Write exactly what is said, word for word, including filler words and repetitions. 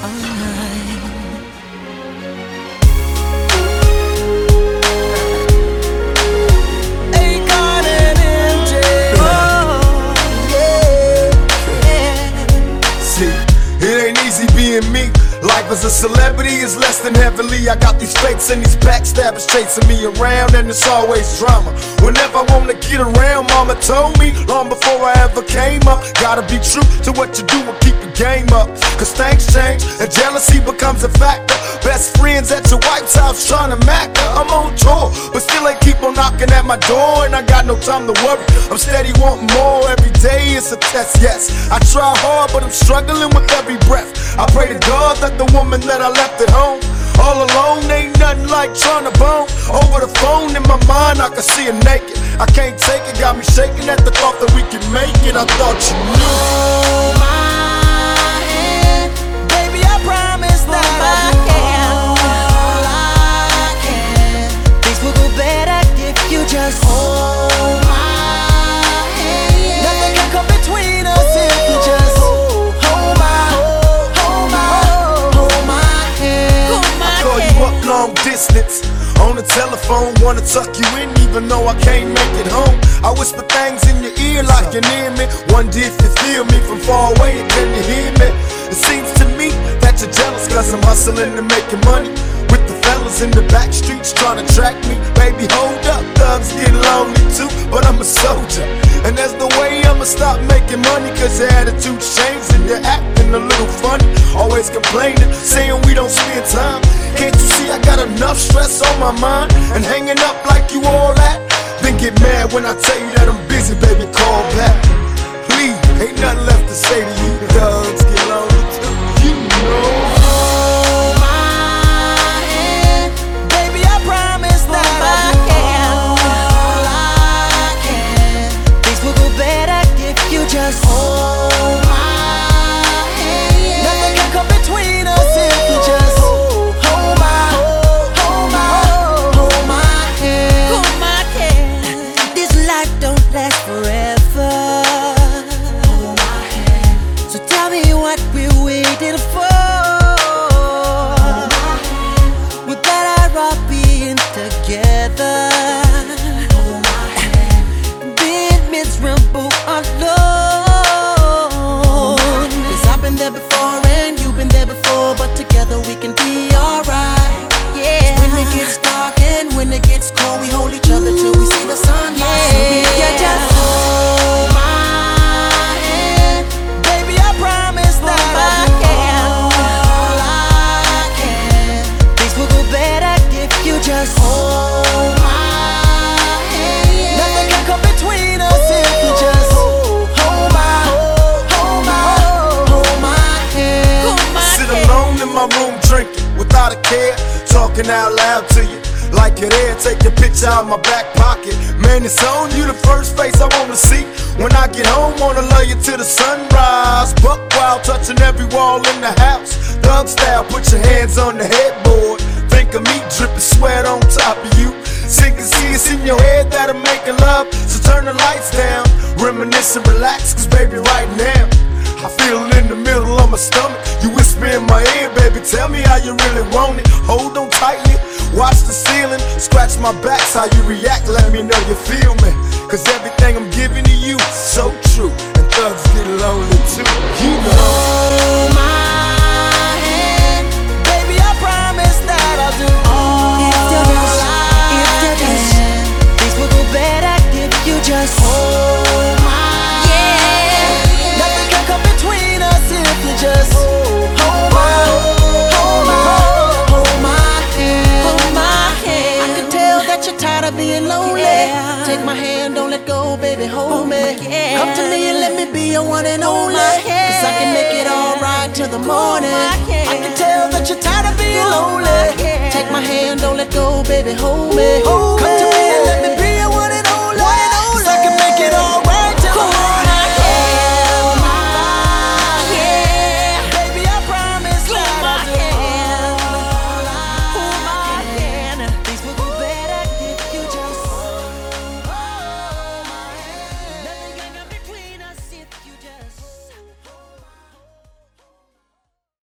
online. Akon and M J. Oh, yeah, yeah. See, it ain't easy being me. Life as a celebrity is less than heavily. I got these fakes and these backstabbers chasing me around, and it's always drama. Whenever I wanna get around, mama told me long before I ever came up, gotta be true to what you do and keep your game up. Cause things change and jealousy becomes a factor. Best friends at your wife's house trying to mack her. I'm on tour, but still they keep on knocking at my door, and I got no time to worry. I'm steady wanting more. Every day it's a test, yes. I try hard, but I'm struggling with every breath. I pray to God that the woman that I left at home all alone ain't nothing like trying to bone. Over the phone in my mind I can see her naked. I can't take it, got me shaking at the thought that we can make it. I thought you knew. Hold my hand, baby, I promise that I can. All I can. Things will go better if you just hold my hand. Nothing can come between us if you just hold my, hold my, hold my hand. I call you up long distance on the telephone, wanna tuck you in even though I can't make it home. I whisper things in your ear like you're near me. Wonder if you feel me from far away, can you hear me? It seems to me that you're jealous cause I'm hustling and making money with the fellas in the back streets trying to track me. Baby, hold up, thugs get lonely too, but I'm a soldier, and there's no way I'ma stop making money. Cause your attitude's changed and you're acting a little funny. Always complaining, saying we don't spend time. Can't you see I got enough stress on my mind? And hanging up like you all that? Then get mad when I tell you that I'm busy, baby, call back. Please, ain't nothing left to say to you. Thugs get lonely too, you know. Hold my hand, baby, I promise that I can. All I can. Things will go better if you just hold my hand. Nothing can come between us if you just hold my, hold my, hold my hand. Hold my hand. This life don't last forever. Hold my hand. So tell me what we're waiting for. We better all being together. Hold my hand. Being miserable alone. Cause I've been there before and you've been there before, but together we can be alright. Yeah. When it gets dark and when it gets cold, we hold each other till we see the sunlight. Yeah. So you just hold my hand, baby, I promise that I can. All I can. Things will go better if you just hold my hand. Nothing can come between us if you just hold my, hold my, hold my hand. Sit alone in my room drinking without a care, talking out loud to you like you're there. Take your picture out my back pocket. Man, it's on you, the first face I wanna see. When I get home, wanna love you till the sunrise. Buck wild, touching every wall in the house. Thug style, put your hands on the headboard. Think of me dripping sweat on top of you. Sing and see it's in your head that I'm making love. So turn the lights down, reminisce and relax. Cause baby, right now I feel it in the middle of my stomach. You whisper in my ear, baby, tell me how you really want it. Hold on tightly, watch the ceiling, scratch my back, how you react, let me know you feel me. Cause everything I'm giving to you is so true, and thugs get lonely too, you know. Hold my hand, baby, I promise that I'll do all I can. Things will go better if you just hold my hand. Nothing can come between us if you just hold my, hold my, hold my hand. Hold my hand. I can tell that you're tired of being lonely. Yeah. Take my hand, don't let go, baby, hold me. Yeah. Come to me and let me be your one and only. Cause I can make it alright till the morning. I can tell that you're tired of being lonely. Take my hand, don't let go, baby, hold me. Come to